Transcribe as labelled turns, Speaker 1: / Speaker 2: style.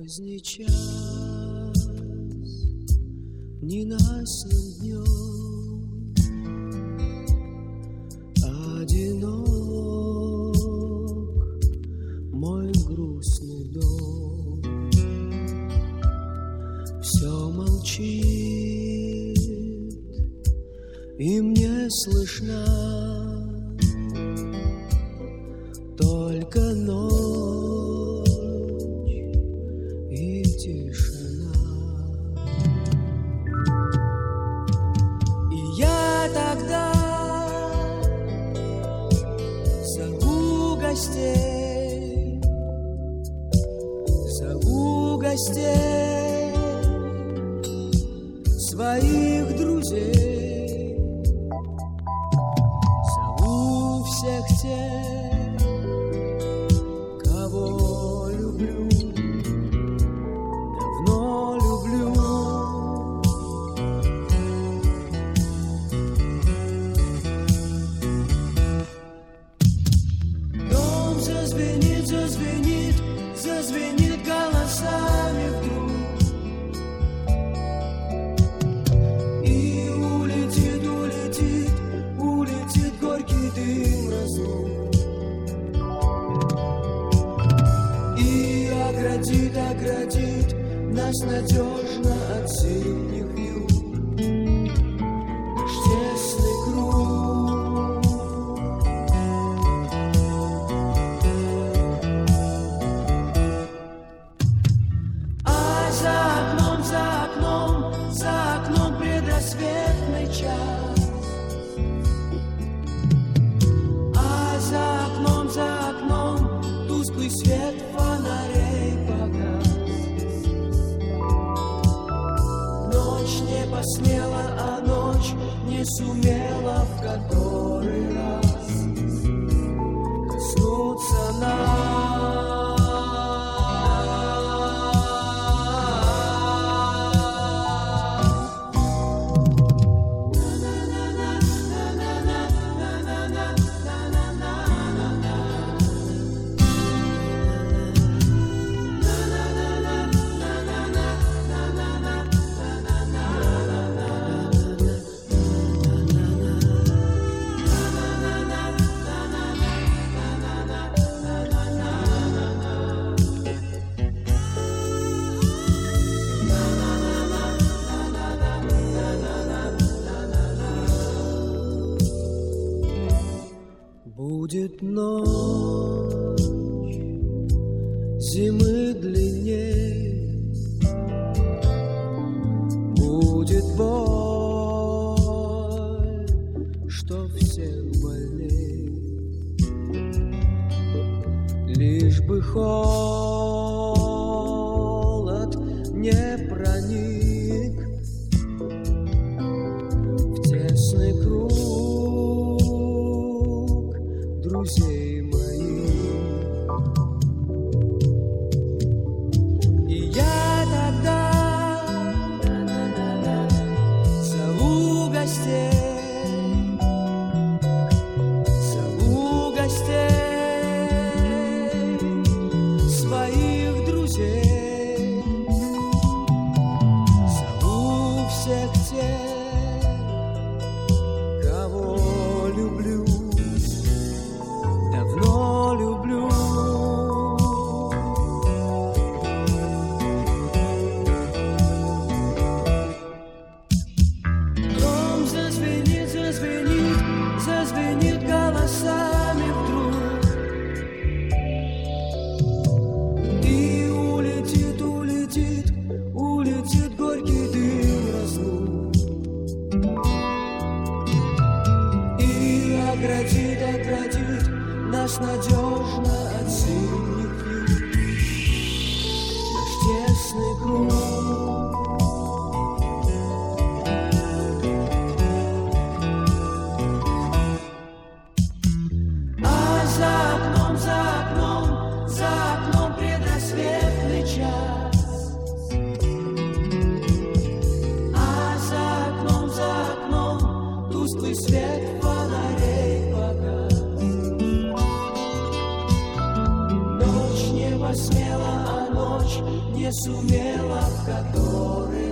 Speaker 1: Поздний час, ненастным днем, одинок мой грустный дом. Все молчит, и мне слышна только ночь и тишина. И я тогда зову гостей, своих друзей, зову всех тех, кого люблю, давно люблю. Дом зазвенит, зазвенит, зазвенит голосами вдруг, и улетит, улетит, улетит горький дым разлук. Оградит, оградит нас надежно от зимних вьюг наш тесный круг. А за окном предрассветный час. А за окном тусклый свет фонарей погас. Ночь не посмела, а ночь не сумела в который раз коснуться нас. Будет ночь зимы длинней, будет боль, что всех больней, лишь бы холод не проник в тесный круг друзей моих. И я тогда зову гостей, своих друзей, зову всех тех, кого люблю, давно люблю. Дом зазвенит, зазвенит, зазвенит голосами вдруг, и улетит, улетит, улетит горький дым разлук. И оградит, оградит нас надежно от зимних вьюг наш тесный круг. А за окном предрассветный час. А за окном тусклый свет фонарей погас. Ночь не посмела, а ночь ночь не сумела, в которой